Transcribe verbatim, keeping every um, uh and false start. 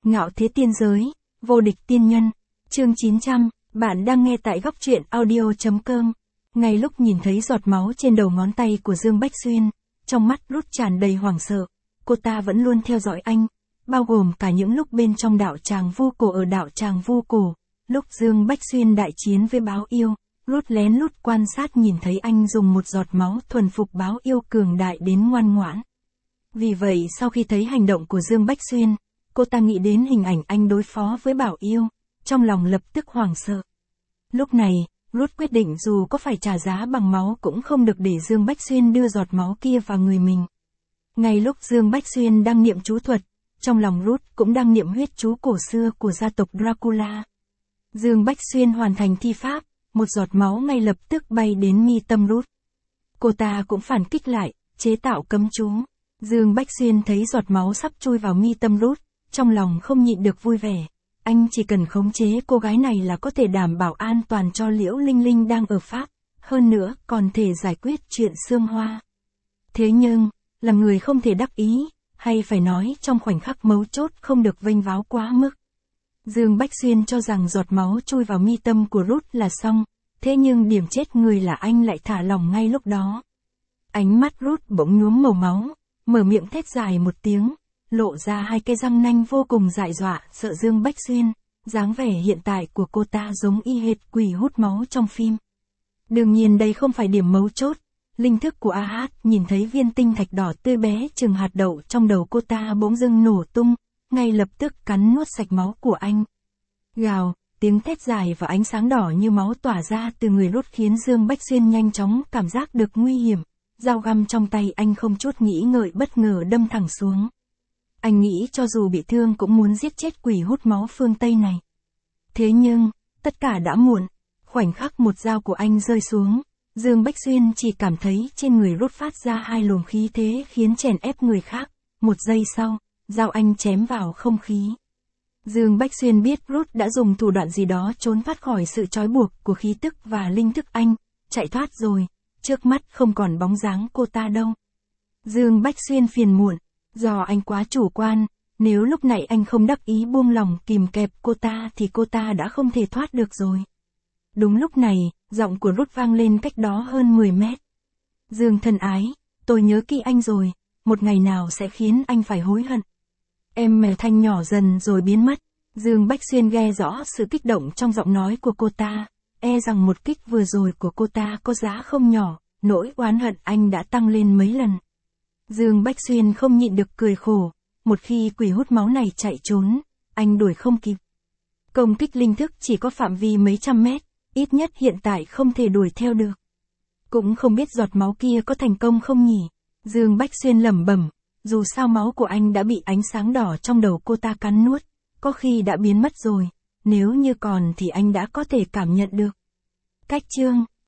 Ngạo thế tiên giới, vô địch tiên nhân, chương chín trăm, bạn đang nghe tại góc truyện audio.com. Ngay lúc nhìn thấy giọt máu trên đầu ngón tay của Dương Bách Xuyên, trong mắt Ruth tràn đầy hoảng sợ, cô ta vẫn luôn theo dõi anh, bao gồm cả những lúc bên trong đạo tràng vu cổ ở đạo tràng vu cổ, lúc Dương Bách Xuyên đại chiến với báo yêu, Ruth lén lút quan sát nhìn thấy anh dùng một giọt máu thuần phục báo yêu cường đại đến ngoan ngoãn. Vì vậy sau khi thấy hành động của Dương Bách Xuyên, cô ta nghĩ đến hình ảnh anh đối phó với bảo yêu, trong lòng lập tức hoảng sợ. Lúc này, Ruth quyết định dù có phải trả giá bằng máu cũng không được để Dương Bách Xuyên đưa giọt máu kia vào người mình. Ngay lúc Dương Bách Xuyên đang niệm chú thuật, trong lòng Ruth cũng đang niệm huyết chú cổ xưa của gia tộc Dracula. Dương Bách Xuyên hoàn thành thi pháp, một giọt máu ngay lập tức bay đến mi tâm Ruth. Cô ta cũng phản kích lại, chế tạo cấm chú. Dương Bách Xuyên thấy giọt máu sắp chui vào mi tâm Ruth, trong lòng không nhịn được vui vẻ. Anh chỉ cần khống chế cô gái này là có thể đảm bảo an toàn cho Liễu Linh Linh đang ở Pháp, hơn nữa còn thể giải quyết chuyện xương hoa. Thế nhưng, làm người không thể đắc ý, hay phải nói trong khoảnh khắc mấu chốt không được vênh váo quá mức. Dương Bách Xuyên cho rằng giọt máu chui vào mi tâm của Ruth là xong, thế nhưng điểm chết người là anh lại thả lỏng ngay lúc đó. Ánh mắt Ruth bỗng nhuốm màu máu, mở miệng thét dài một tiếng, lộ ra hai cây răng nanh vô cùng dại dọa, sợ Dương Bách Xuyên. Dáng vẻ hiện tại của cô ta giống y hệt quỷ hút máu trong phim. Đương nhiên đây không phải điểm mấu chốt. Linh thức của a hát nhìn thấy viên tinh thạch đỏ tươi bé chừng hạt đậu trong đầu cô ta bỗng dưng nổ tung, ngay lập tức cắn nuốt sạch máu của anh. Gào, tiếng thét dài và ánh sáng đỏ như máu tỏa ra từ người Ruth khiến Dương Bách Xuyên nhanh chóng cảm giác được nguy hiểm. Dao găm trong tay anh không chút nghĩ ngợi bất ngờ đâm thẳng xuống. Anh nghĩ cho dù bị thương cũng muốn giết chết quỷ hút máu phương Tây này. Thế nhưng, tất cả đã muộn. Khoảnh khắc một dao của anh rơi xuống, Dương Bách Xuyên chỉ cảm thấy trên người Ruth phát ra hai luồng khí thế khiến chèn ép người khác. Một giây sau, dao anh chém vào không khí. Dương Bách Xuyên biết Ruth đã dùng thủ đoạn gì đó trốn thoát khỏi sự trói buộc của khí tức và linh thức anh, chạy thoát rồi, trước mắt không còn bóng dáng cô ta đâu. Dương Bách Xuyên phiền muộn. Do anh quá chủ quan, nếu lúc này anh không đắc ý buông lòng kìm kẹp cô ta thì cô ta đã không thể thoát được rồi. Đúng lúc này, giọng của Ruth vang lên cách đó hơn mười mét. Dương thân ái, tôi nhớ kỹ anh rồi, một ngày nào sẽ khiến anh phải hối hận. Em mèo thanh nhỏ dần rồi biến mất. Dương Bách Xuyên nghe rõ sự kích động trong giọng nói của cô ta, e rằng một kích vừa rồi của cô ta có giá không nhỏ, nỗi oán hận anh đã tăng lên mấy lần. Dương Bách Xuyên không nhịn được cười khổ, một khi quỷ hút máu này chạy trốn, anh đuổi không kịp. Công kích linh thức chỉ có phạm vi mấy trăm mét, ít nhất hiện tại không thể đuổi theo được. Cũng không biết giọt máu kia có thành công không nhỉ? Dương Bách Xuyên lẩm bẩm, dù sao máu của anh đã bị ánh sáng đỏ trong đầu cô ta cắn nuốt, có khi đã biến mất rồi, nếu như còn thì anh đã có thể cảm nhận được. Cách chương